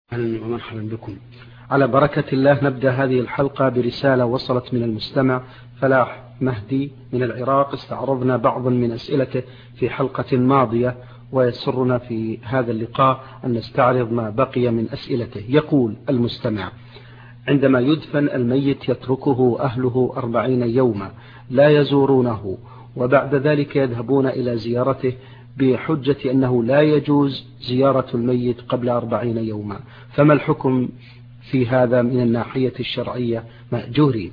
أهلا ومرحبا بكم. على بركة الله نبدأ هذه الحلقة برسالة وصلت من المستمع فلاح مهدي من العراق. استعرضنا بعضا من أسئلته في حلقة ماضية، ويسرنا في هذا اللقاء أن نستعرض ما بقي من أسئلته. يقول المستمع: عندما يدفن الميت يتركه أهله 40 يوما لا يزورونه، وبعد ذلك يذهبون إلى زيارته بحجة أنه لا يجوز زيارة الميت قبل 40 يوما، فما الحكم في هذا من الناحية الشرعية مأجورين؟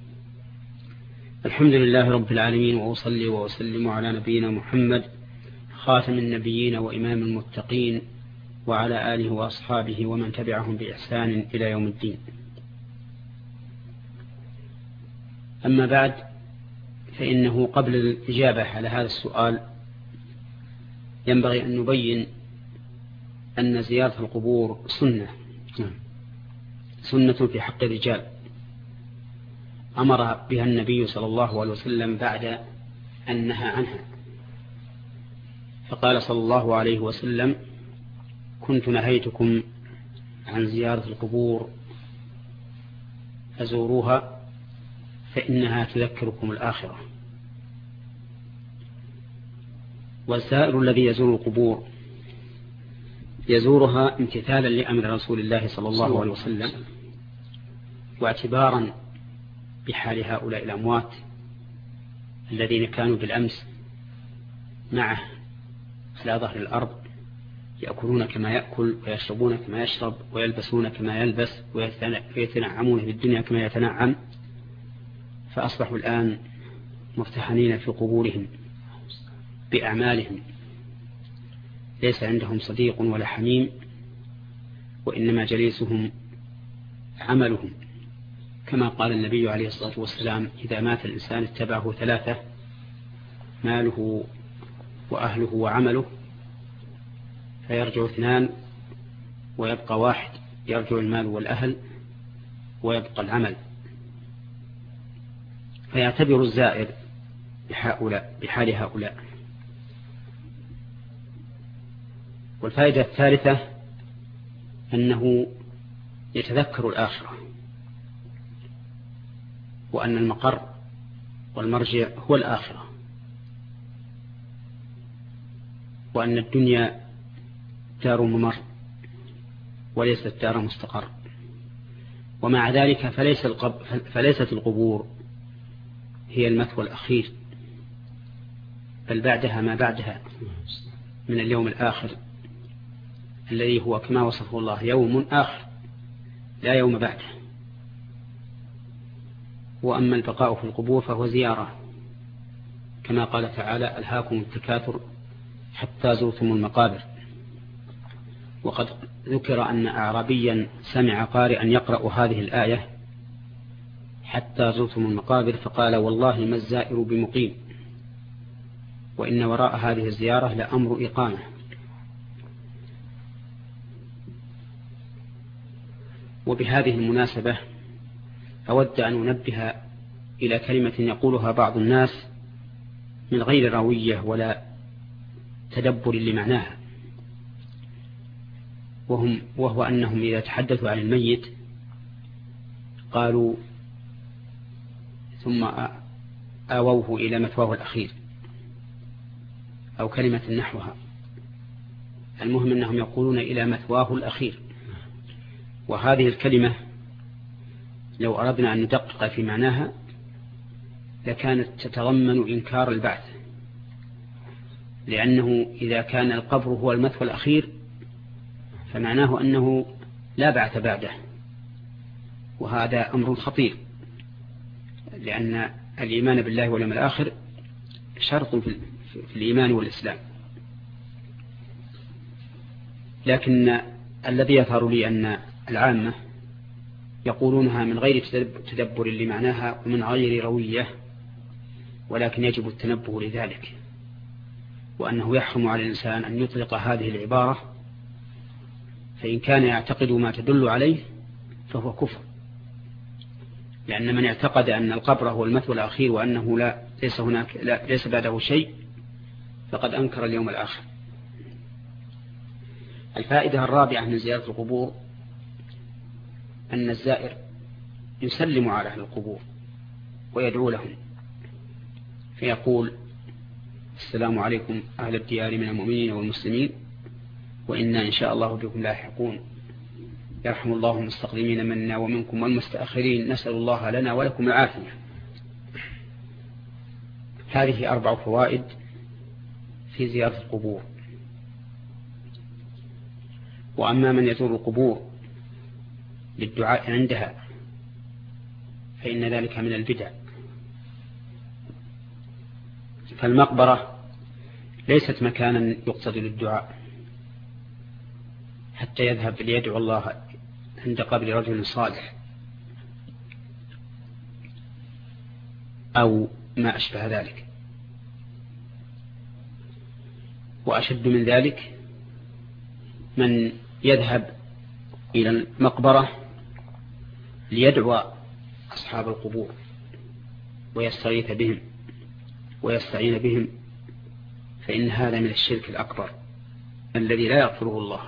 الحمد لله رب العالمين، وأصلي وأسلم على نبينا محمد خاتم النبيين وإمام المتقين، وعلى آله وأصحابه ومن تبعهم بإحسان إلى يوم الدين. أما بعد، فإنه قبل الإجابة على هذا السؤال ينبغي أن نبين أن زيارة القبور سنة في حق الرجال أمر بها النبي صلى الله عليه وسلم بعد أن نهى عنها، فقال صلى الله عليه وسلم: كنت نهيتكم عن زيارة القبور فزوروها فإنها تذكركم الآخرة. والزائر الذي يزور القبور يزورها امتثالا لأمر رسول الله صلى الله عليه وسلم، واعتبارا بحال هؤلاء الأموات الذين كانوا بالأمس معه على ظهر الأرض، يأكلون كما يأكل، ويشربون كما يشرب، ويلبسون كما يلبس، ويتنعمون في الدنيا كما يتنعم، فأصبحوا الآن مرتحنين في قبورهم بأعمالهم، ليس عندهم صديق ولا حميم، وإنما جليسهم عملهم، كما قال النبي عليه الصلاة والسلام: إذا مات الإنسان اتبعه ثلاثة: ماله وأهله وعمله، فيرجع اثنان ويبقى واحد، يرجع المال والأهل ويبقى العمل. فيعتبر الزائر بحال هؤلاء. والفائدة الثالثة أنه يتذكر الآخرة، وأن المقر والمرجع هو الآخرة، وأن الدنيا دار ممر وليست دار مستقر. ومع ذلك فليست القبور هي المثوى الأخير، بل بعدها ما بعدها من اليوم الآخر الذي هو كما وصفه الله يوم آخر لا يوم بعده. وأما البقاء في القبور فهو زيارة، كما قال تعالى: ألهاكم التكاثر حتى زرتم المقابر. وقد ذكر أن أعرابيا سمع قارئا يقرأ هذه الآية: حتى زرتم المقابر، فقال: والله ما الزائر بمقيم، وإن وراء هذه الزيارة لأمر إقامة. وبهذه المناسبة أود أن أنبه إلى كلمة يقولها بعض الناس من غير روية ولا تدبر لمعناها، وهو أنهم إذا تحدثوا عن الميت قالوا ثم آووه إلى مثواه الأخير، أو كلمة نحوها. المهم أنهم يقولون إلى مثواه الأخير، وهذه الكلمة لو أردنا أن ندقق في معناها لكانت تتضمن إنكار البعث، لأنه إذا كان القبر هو المثوى الأخير فمعناه أنه لا بعث بعده، وهذا أمر خطير، لأن الإيمان بالله واليوم الآخر شرط في الإيمان والإسلام. لكن الذي يظهر لي أن العامة يقولونها من غير تدبر لمعناها ومن غير روية، ولكن يجب التنبه لذلك، وأنه يحرم على الإنسان أن يطلق هذه العبارة، فإن كان يعتقد ما تدل عليه فهو كفر، لأن من اعتقد أن القبر هو المثوى الأخير وأنه ليس بعده شيء فقد أنكر اليوم الآخر. الفائدة الرابعة من زيارة القبور أن الزائر يسلم على أهل القبور ويدعو لهم فيقول: السلام عليكم أهل الديار من المؤمنين والمسلمين، وإنا إن شاء الله بكم لاحقون، يرحم الله المستقدمين منا ومنكم والمستأخرين، نسأل الله لنا ولكم العافية. هذه 4 فوائد في زيارة القبور. وأما من يزور القبور للدعاء عندها فإن ذلك من البدع. فالمقبرة ليست مكانا يقصد للدعاء حتى يذهب ليدعو الله عند قبر رجل صالح أو ما أشبه ذلك. وأشد من ذلك من يذهب إلى المقبرة ليدعو أصحاب القبور ويستغيث بهم ويستعين بهم، فإن هذا من الشرك الأكبر الذي لا يغفره الله.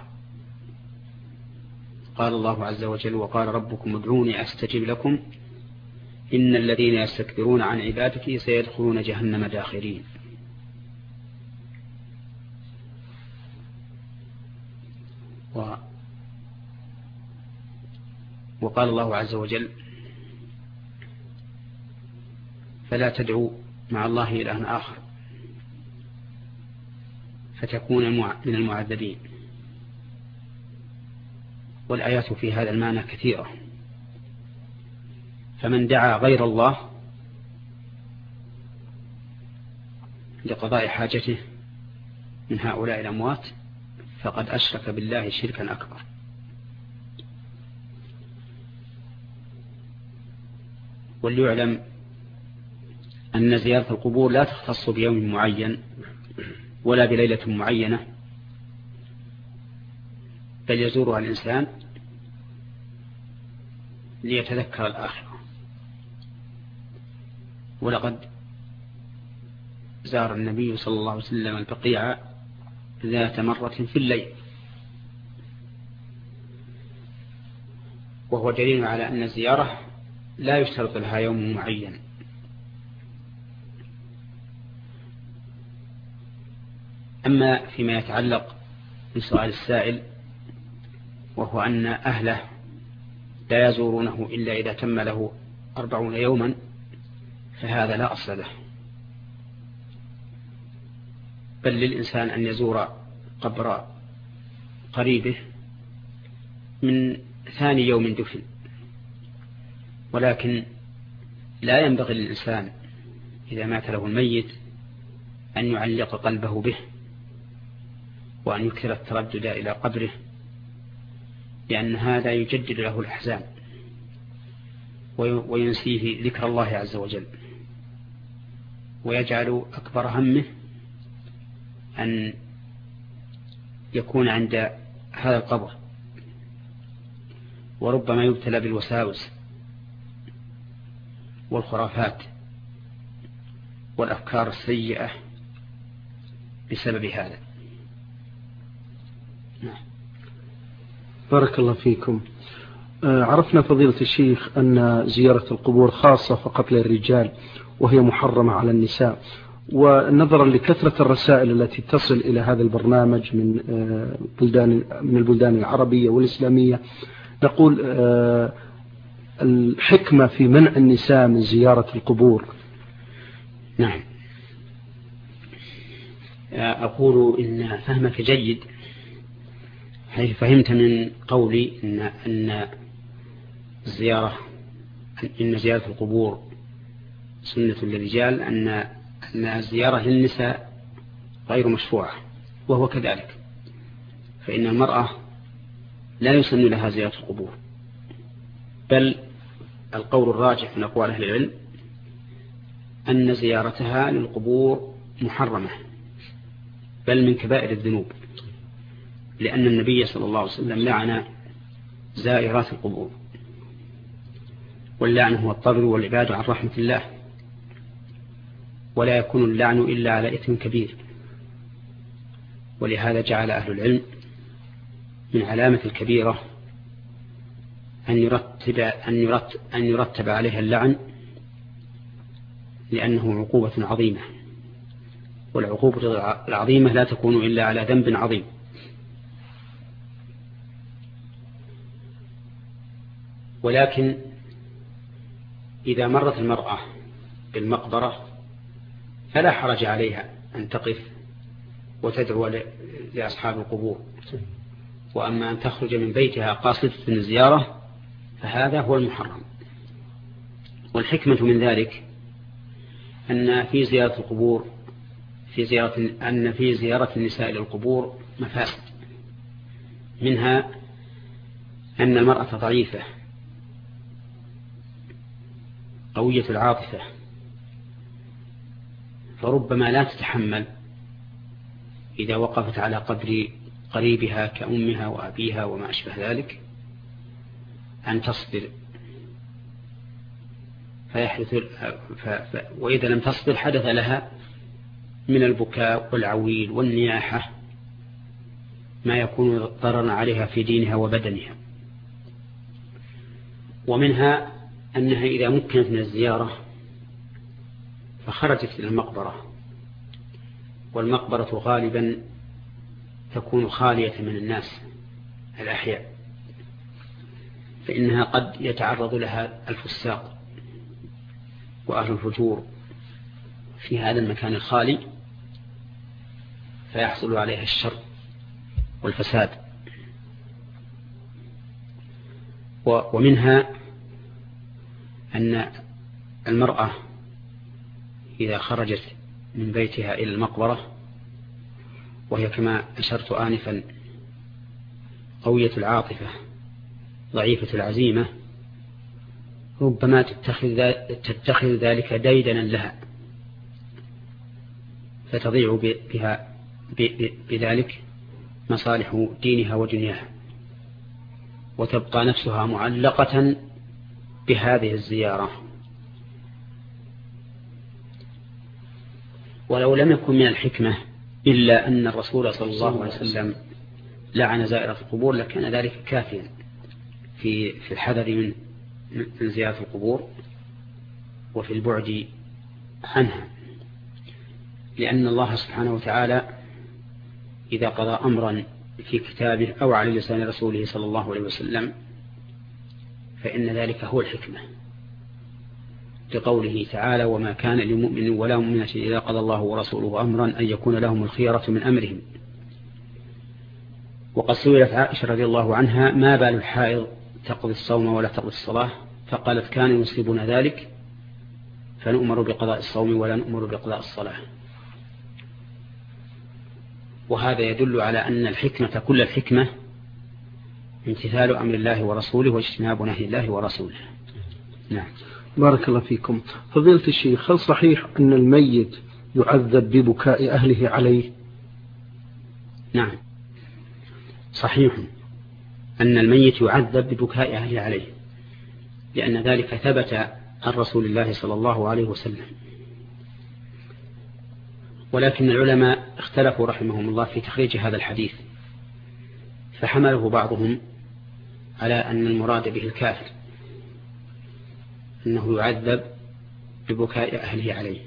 قال الله عز وجل: وقال ربكم ادعوني أستجب لكم إن الذين يستكبرون عن عبادتي سيدخلون جهنم داخرين. وقال الله عز وجل: فلا تدعوا مع الله إلها آخر فتكون من المعذبين. والآيات في هذا المعنى كثيرة. فمن دعا غير الله لقضاء حاجته من هؤلاء الأموات فقد أشرك بالله شركا أكبر. وليعلم أن زيارة القبور لا تختص بيوم معين ولا بليلة معينة، بل يزورها الإنسان ليتذكر الآخرة. ولقد زار النبي صلى الله عليه وسلم البقيع ذات مرة في الليل، وهو دليل على أن الزيارة لا يشترط لها يوم معين. أما فيما يتعلق بسؤال السائل وهو أن أهله لا يزورونه إلا إذا تم له 40 يوما، فهذا لا أصل له، بل للإنسان أن يزور قبر قريبه من ثاني يوم دفن. ولكن لا ينبغي للإنسان إذا مات له الميت أن يعلق قلبه به وأن يكثر التردد إلى قبره، لأن هذا يجدد له الأحزان وينسيه ذكر الله عز وجل، ويجعل أكبر همه أن يكون عند هذا القبر، وربما يبتلى بالوساوس والخرافات والأفكار السيئة بسبب هذا. بارك الله فيكم. عرفنا فضيلة الشيخ أن زيارة القبور خاصة فقط للرجال وهي محرمة على النساء، ونظرا لكثرة الرسائل التي تصل إلى هذا البرنامج من البلدان العربية والإسلامية، نقول الحكمة في منع النساء من زيارة القبور. نعم، أقول إن فهمك جيد، حيث فهمت من قولي إن زيارة القبور سنة للرجال، أن الزيارة للنساء غير مشروعة، وهو كذلك، فإن المرأة لا يسن لها زيارة القبور، بل القول الراجح من أقوال أهل العلم أن زيارتها للقبور محرمة، بل من كبائر الذنوب، لأن النبي صلى الله عليه وسلم لعن زائرات القبور، واللعن هو الطرد والعباد عن رحمة الله، ولا يكون اللعن إلا على إثم كبير. ولهذا جعل أهل العلم من علامة الكبيرة أن يرتب عليها اللعن، لأنه عقوبة عظيمة، والعقوبة العظيمة لا تكون إلا على ذنب عظيم. ولكن إذا مرت المرأة بالمقبرة فلا حرج عليها أن تقف وتدعو لأصحاب القبور، وأما أن تخرج من بيتها قاصدة الزيارة فهذا هو المحرم. والحكمة من ذلك أن في زيارة القبور في زيارة النساء للقبور مفاسد، منها أن المرأة ضعيفة قوية العاطفة، فربما لا تتحمل إذا وقفت على قبر قريبها كأمها وأبيها وما أشبه ذلك أن تصبر، وإذا لم تصبر حدث لها من البكاء والعويل والنياحة ما يكون ضررا عليها في دينها وبدنها. ومنها أنها إذا مكنت من الزيارة فخرجت إلى المقبرة، والمقبرة غالبا تكون خالية من الناس الأحياء، فإنها قد يتعرض لها الفساق وأهل الفجور في هذا المكان الخالي، فيحصل عليها الشر والفساد. ومنها أن المرأة إذا خرجت من بيتها إلى المقبرة وهي كما أشرت آنفا قوية العاطفة ضعيفة العزيمة، ربما تتخذ ذلك ديدنا لها، فتضيع بها بذلك مصالح دينها ودنياها، وتبقى نفسها معلقة بهذه الزيارة. ولو لم يكن من الحكمة إلا أن الرسول صلى الله عليه وسلم لعن زائرة القبور لكان ذلك كافيا في الحذر من زيارة القبور وفي البعد عنها، لأن الله سبحانه وتعالى إذا قضى أمرا في كتابه أو على لسان رسوله صلى الله عليه وسلم فإن ذلك هو الحكمة، لقوله تعالى: وما كان لمؤمن ولا مؤمنة إذا قضى الله ورسوله أمرا أن يكون لهم الخيرة من أمرهم. وقد سئلت عائشة رضي الله عنها: ما بال الحائض تقضي الصوم ولا تقضي الصلاة؟ فقالت: كان يصيبنا ذلك فنؤمر بقضاء الصوم ولا نؤمر بقضاء الصلاة. وهذا يدل على أن الحكمة كل الحكمة امتثال أمر الله ورسوله واجتناب نهي الله ورسوله. نعم. بارك الله فيكم. فضيلة الشيخ، هل صحيح أن الميت يعذب ببكاء أهله عليه؟ نعم صحيح أن الميت يعذب ببكاء أهله عليه، لأن ذلك ثبت عن رسول الله صلى الله عليه وسلم. ولكن العلماء اختلفوا رحمهم الله في تخريج هذا الحديث، فحمله بعضهم على أن المراد به الكافر، أنه يعذب ببكاء أهله عليه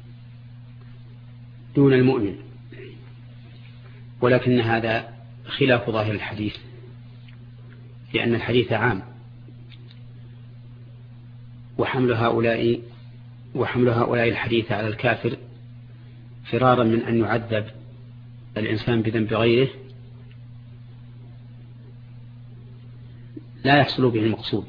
دون المؤمن، ولكن هذا خلاف ظاهر الحديث، لأن الحديث عام، وحمل هؤلاء الحديث على الكافر فرارا من أن يعذب الإنسان بذنب غيره لا يحصل به المقصود،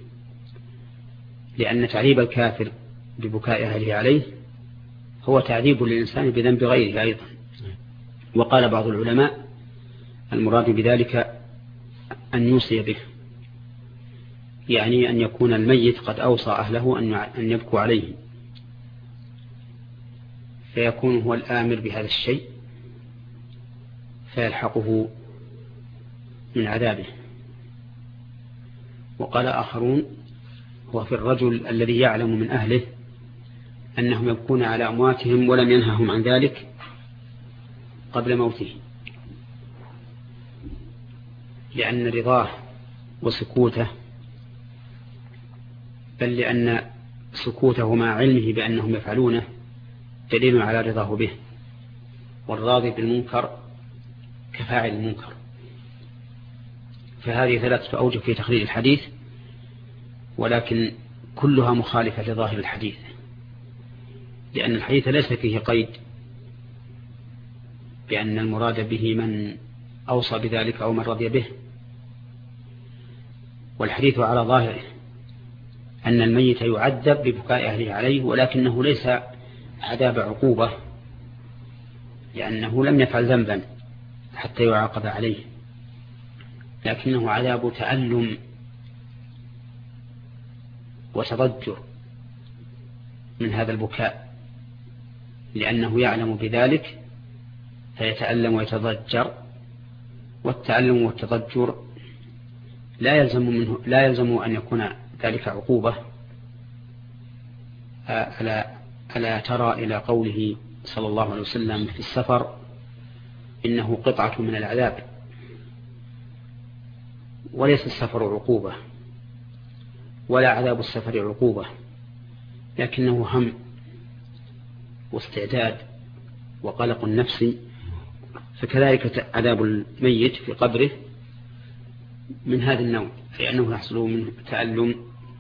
لأن تعذيب الكافر ببكاء أهله عليه هو تعذيب للإنسان بذنب غيره أيضا. وقال بعض العلماء المراد بذلك أن يوصي به، يعني أن يكون الميت قد أوصى أهله أن يبكوا عليه، فيكون هو الآمر بهذا الشيء فيلحقه من عذابه. وقال آخرون هو في الرجل الذي يعلم من أهله أنهم يبكون على أمواتهم ولم ينههم عن ذلك قبل موته، لأن رضاه وسكوته بل لأن سكوته مع علمه بأنهم يفعلونه دليل على رضاه به، والراضي بالمنكر كفاعل المنكر. فهذه 3 أوجه في تخريج الحديث، ولكن كلها مخالفة لظاهر الحديث، لأن الحديث ليس فيه قيد بأن المراد به من أوصى بذلك أو من رضي به، والحديث على ظاهره أن الميت يعذب ببكاء أهله عليه، ولكنه ليس عذاب عقوبة، لأنه لم يفعل ذنبا حتى يعاقب عليه، لكنه عذاب تألم وتضجر من هذا البكاء، لأنه يعلم بذلك فيتألم ويتضجر، والتألم والتضجر لا يلزم أن يكون ذلك عقوبة. ألا ترى إلى قوله صلى الله عليه وسلم في السفر إنه قطعة من العذاب، وليس السفر عقوبة ولا عذاب السفر عقوبة، لكنه هم واستعداد وقلق نفسي. فكذلك عذاب الميت في قبره من هذا النوع، لأنه يحصل منه تألم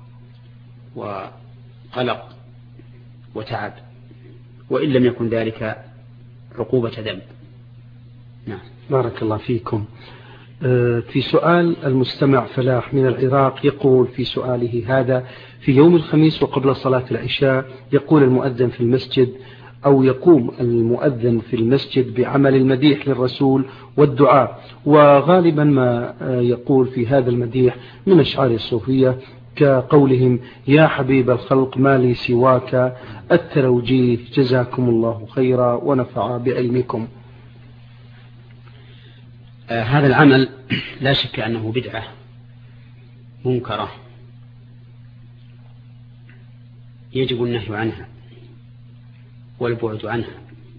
وقلق وتعب، وإن لم يكن ذلك عقوبة ذنب. نعم. بارك الله فيكم. في سؤال المستمع فلاح من العراق يقول في سؤاله هذا: في يوم الخميس وقبل صلاة العشاء يقول المؤذن في المسجد أو يقوم المؤذن في المسجد بعمل المديح للرسول والدعاء، وغالبا ما يقول في هذا المديح من أشعار الصوفية كقولهم: يا حبيب الخلق ما لي سواك، التروجيه جزاكم الله خيرا ونفع بعلمكم. هذا العمل لا شك أنه بدعة منكرة يجب النهي عنها والبعد عنها،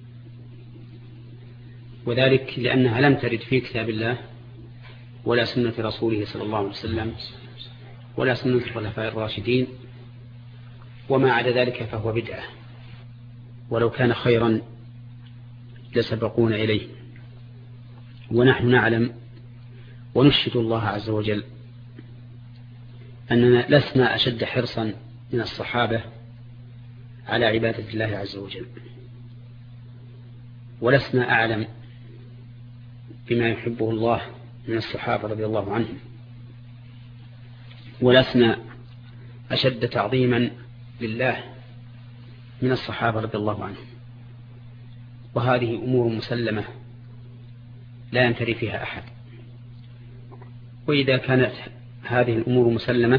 وذلك لأنها لم ترد في كتاب الله ولا سنة رسوله صلى الله عليه وسلم ولا سنة الخلفاء الراشدين، وما عدا ذلك فهو بدعة، ولو كان خيرا لسبقونا إليه. ونحن نعلم ونشهد الله عز وجل أننا لسنا أشد حرصا من الصحابة على عبادة الله عز وجل، ولسنا أعلم بما يحبه الله من الصحابة رضي الله عنهم، ولسنا أشد تعظيما لله من الصحابة رضي الله عنهم. وهذه أمور مسلمة لا ينتري فيها أحد. وإذا كانت هذه الأمور مسلمة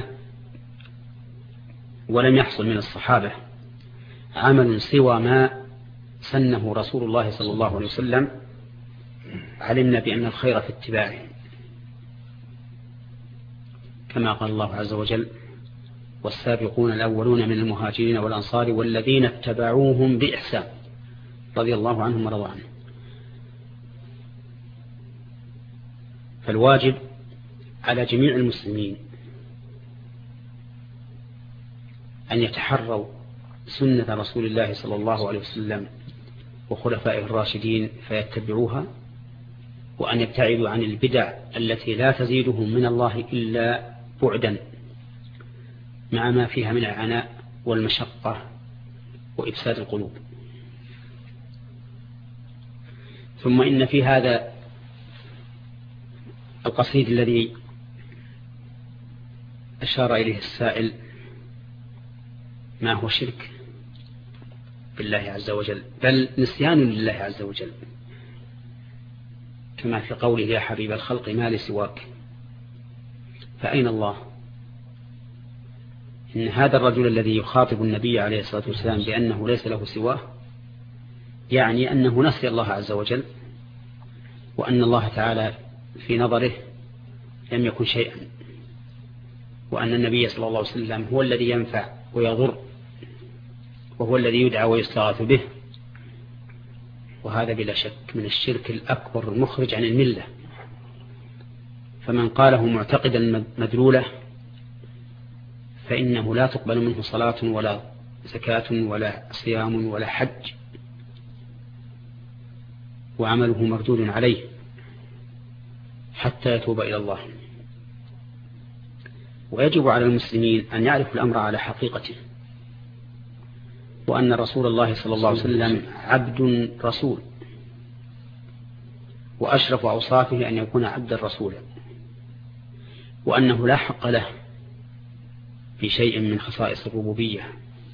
ولم يحصل من الصحابة عمل سوى ما سنه رسول الله صلى الله عليه وسلم، علمنا بأن الخير في اتباعه، كما قال الله عز وجل: والسابقون الأولون من المهاجرين والأنصار والذين اتبعوهم بإحسان رضي الله عنهم ورضوا عنه. فالواجب على جميع المسلمين أن يتحروا سنة رسول الله صلى الله عليه وسلم وخلفائه الراشدين فيتبعوها، وأن يبتعدوا عن البدع التي لا تزيدهم من الله إلا بعدا، مع ما فيها من العناء والمشقة وإفساد القلوب. ثم إن في هذا القصيد الذي أشار إليه السائل ما هو شرك بالله عز وجل، بل نسيان لله عز وجل، كما في قوله: يا حبيب الخلق ما لي سواك. فأين الله؟ إن هذا الرجل الذي يخاطب النبي عليه الصلاة والسلام بأنه ليس له سواه يعني أنه نسي الله عز وجل، وأن الله تعالى في نظره لم يكن شيئا، وأن النبي صلى الله عليه وسلم هو الذي ينفع ويضر، وهو الذي يدعى ويستغاث به. وهذا بلا شك من الشرك الأكبر المخرج عن الملة، فمن قاله معتقدا مدلوله فإنه لا تقبل منه صلاة ولا زكاة ولا صيام ولا حج، وعمله مردود عليه حتى يتوب إلى الله. ويجب على المسلمين أن يعرفوا الأمر على حقيقته، وأن رسول الله صلى الله عليه وسلم عبد رسول، وأشرف أوصافه أن يكون عبدا رسولا، وأنه لا حق له في شيء من خصائص الربوبية،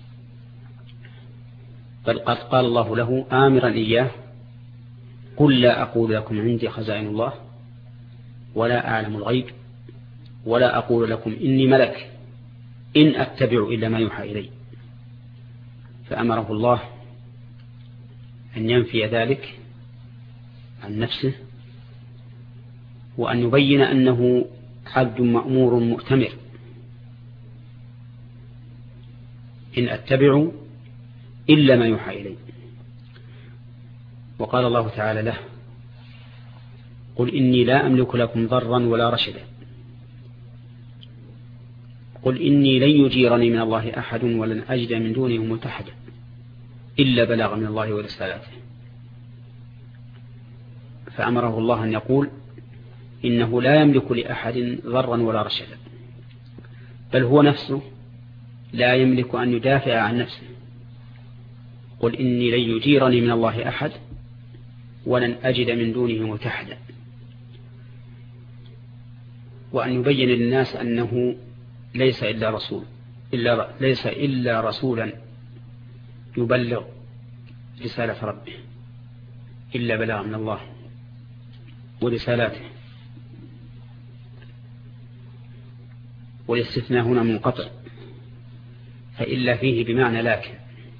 بل قد قال الله له آمرا إياه: قل لا أقول لكم عندي خزائن الله ولا أعلم الغيب ولا أقول لكم إني ملك إن أتبع إلا ما يوحى إلي. فأمره الله أن ينفي ذلك عن نفسه، وأن يبين أنه عبد مأمور مؤتمر، إن أتبع إلا ما يوحى إلي. وقال الله تعالى له: قل إني لا أملك لكم ضرا ولا رشدا، قل إني لن يجيرني من الله أحد ولن أجد من دونه ملتحدا إلا بلاغ من الله ورسالاته. فأمره الله أن يقول إنه لا يملك لأحد ضرا ولا رشدا، بل هو نفسه لا يملك أن يدافع عن نفسه. قل إني لن يجيرني من الله أحد ولن أجد من دونه ملتحدا. وأن يبين للناس أنه ليس إلا رسولا يبلغ رسالة ربه، إلا بلاغ من الله ورسالاته. والاستثناء هنا منقطع، فإلا فيه بمعنى لكن.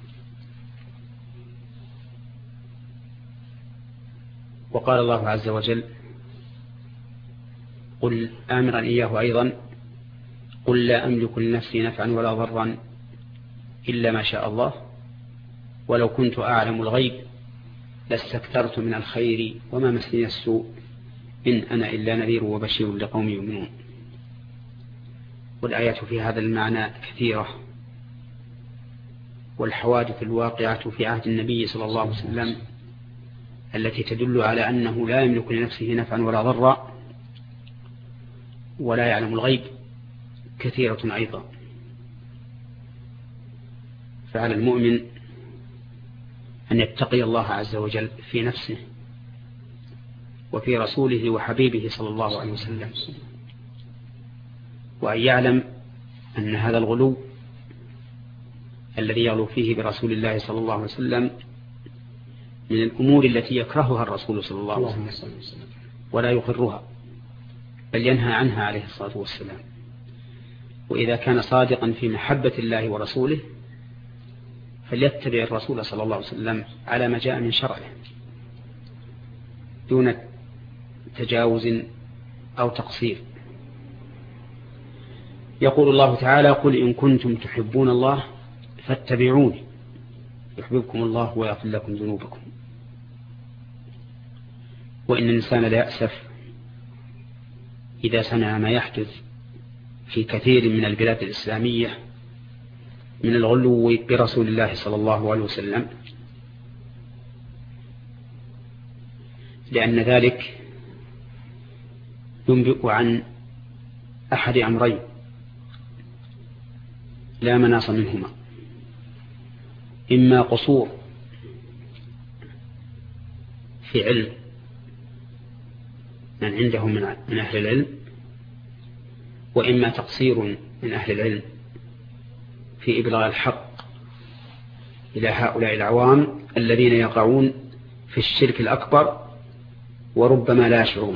وقال الله عز وجل: قل آمرا إياه أيضا: قل لا أملك لنفسي نفعا ولا ضرا إلا ما شاء الله ولو كنت أعلم الغيب لاستكثرت من الخير وما مسني السوء إن أنا إلا نذير وبشير لقوم يؤمنون. والآيات في هذا المعنى كثيرة، والحوادث الواقعة في عهد النبي صلى الله عليه وسلم التي تدل على أنه لا يملك لنفسه نفعا ولا ضرا ولا يعلم الغيب كثيرة أيضا. فعلى المؤمن أن يتقي الله عز وجل في نفسه وفي رسوله وحبيبه صلى الله عليه وسلم، وأن يعلم أن هذا الغلو الذي يغلو فيه برسول الله صلى الله عليه وسلم من الأمور التي يكرهها الرسول صلى الله عليه وسلم ولا يقرها، بل ينهى عنها عليه الصلاة والسلام. وإذا كان صادقا في محبة الله ورسوله فليتبع الرسول صلى الله عليه وسلم على ما جاء من شرعه دون تجاوز أو تقصير. يقول الله تعالى: قل إن كنتم تحبون الله فاتبعوني يحببكم الله ويغفر لكم ذنوبكم. وإن الإنسان لا يأسف إذا سمع ما يحدث في كثير من البلاد الإسلامية من الغلو برسول الله صلى الله عليه وسلم، لأن ذلك ينبئ عن أحد أمرين لا مناص منهما: إما قصور في علم من عنده من أهل العلم، وإما تقصير من أهل العلم في إبلاغ الحق إلى هؤلاء العوام الذين يقعون في الشرك الأكبر وربما لا يشعرون.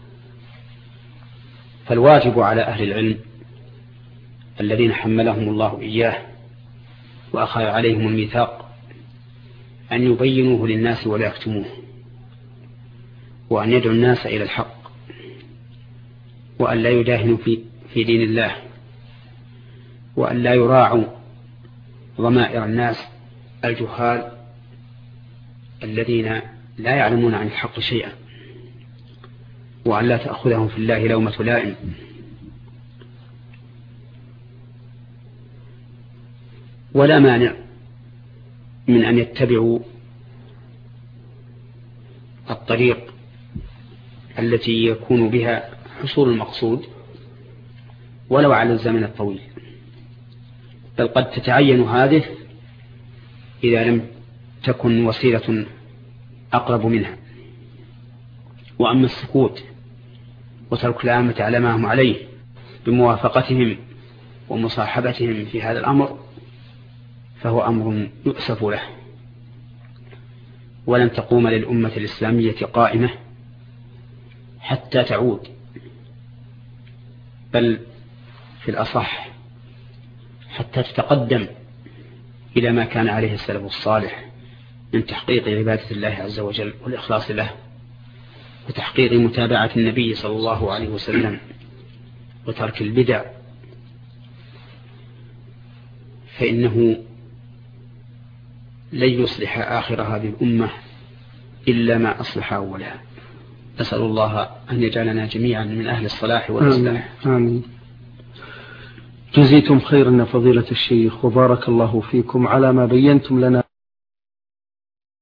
فالواجب على أهل العلم الذين حملهم الله إياه وأخذ عليهم الميثاق أن يبينوه للناس ولا يكتموه، وأن يدعو الناس إلى الحق، وأن لا يداهنوا في دين الله، وأن لا يراعوا ضمائر الناس الجهال الذين لا يعلمون عن الحق شيئا، وأن لا تأخذهم في الله لومة لائم. ولا مانع من أن يتبعوا الطريق التي يكون بها حصول المقصود ولو على الزمن الطويل، بل قد تتعين هذه إذا لم تكن وسيلة أقرب منها. وأما السكوت وترك العامة على ما هم عليه بموافقتهم ومصاحبتهم في هذا الأمر فهو أمر يؤسف له، ولن تقوم للأمة الإسلامية قائمة حتى تعود، بل في الأصح حتى تتقدم إلى ما كان عليه السلف الصالح من تحقيق عبادة الله عز وجل والإخلاص له، وتحقيق متابعة النبي صلى الله عليه وسلم، وترك البدع، فإنه لن يصلح آخر هذه الأمة إلا ما أصلح أولها. أسأل الله أن يجعلنا جميعا من أهل الصلاح والإصلاح. آمين. جزيتم خيرا فضيلة الشيخ، وبارك الله فيكم على ما بينتم لنا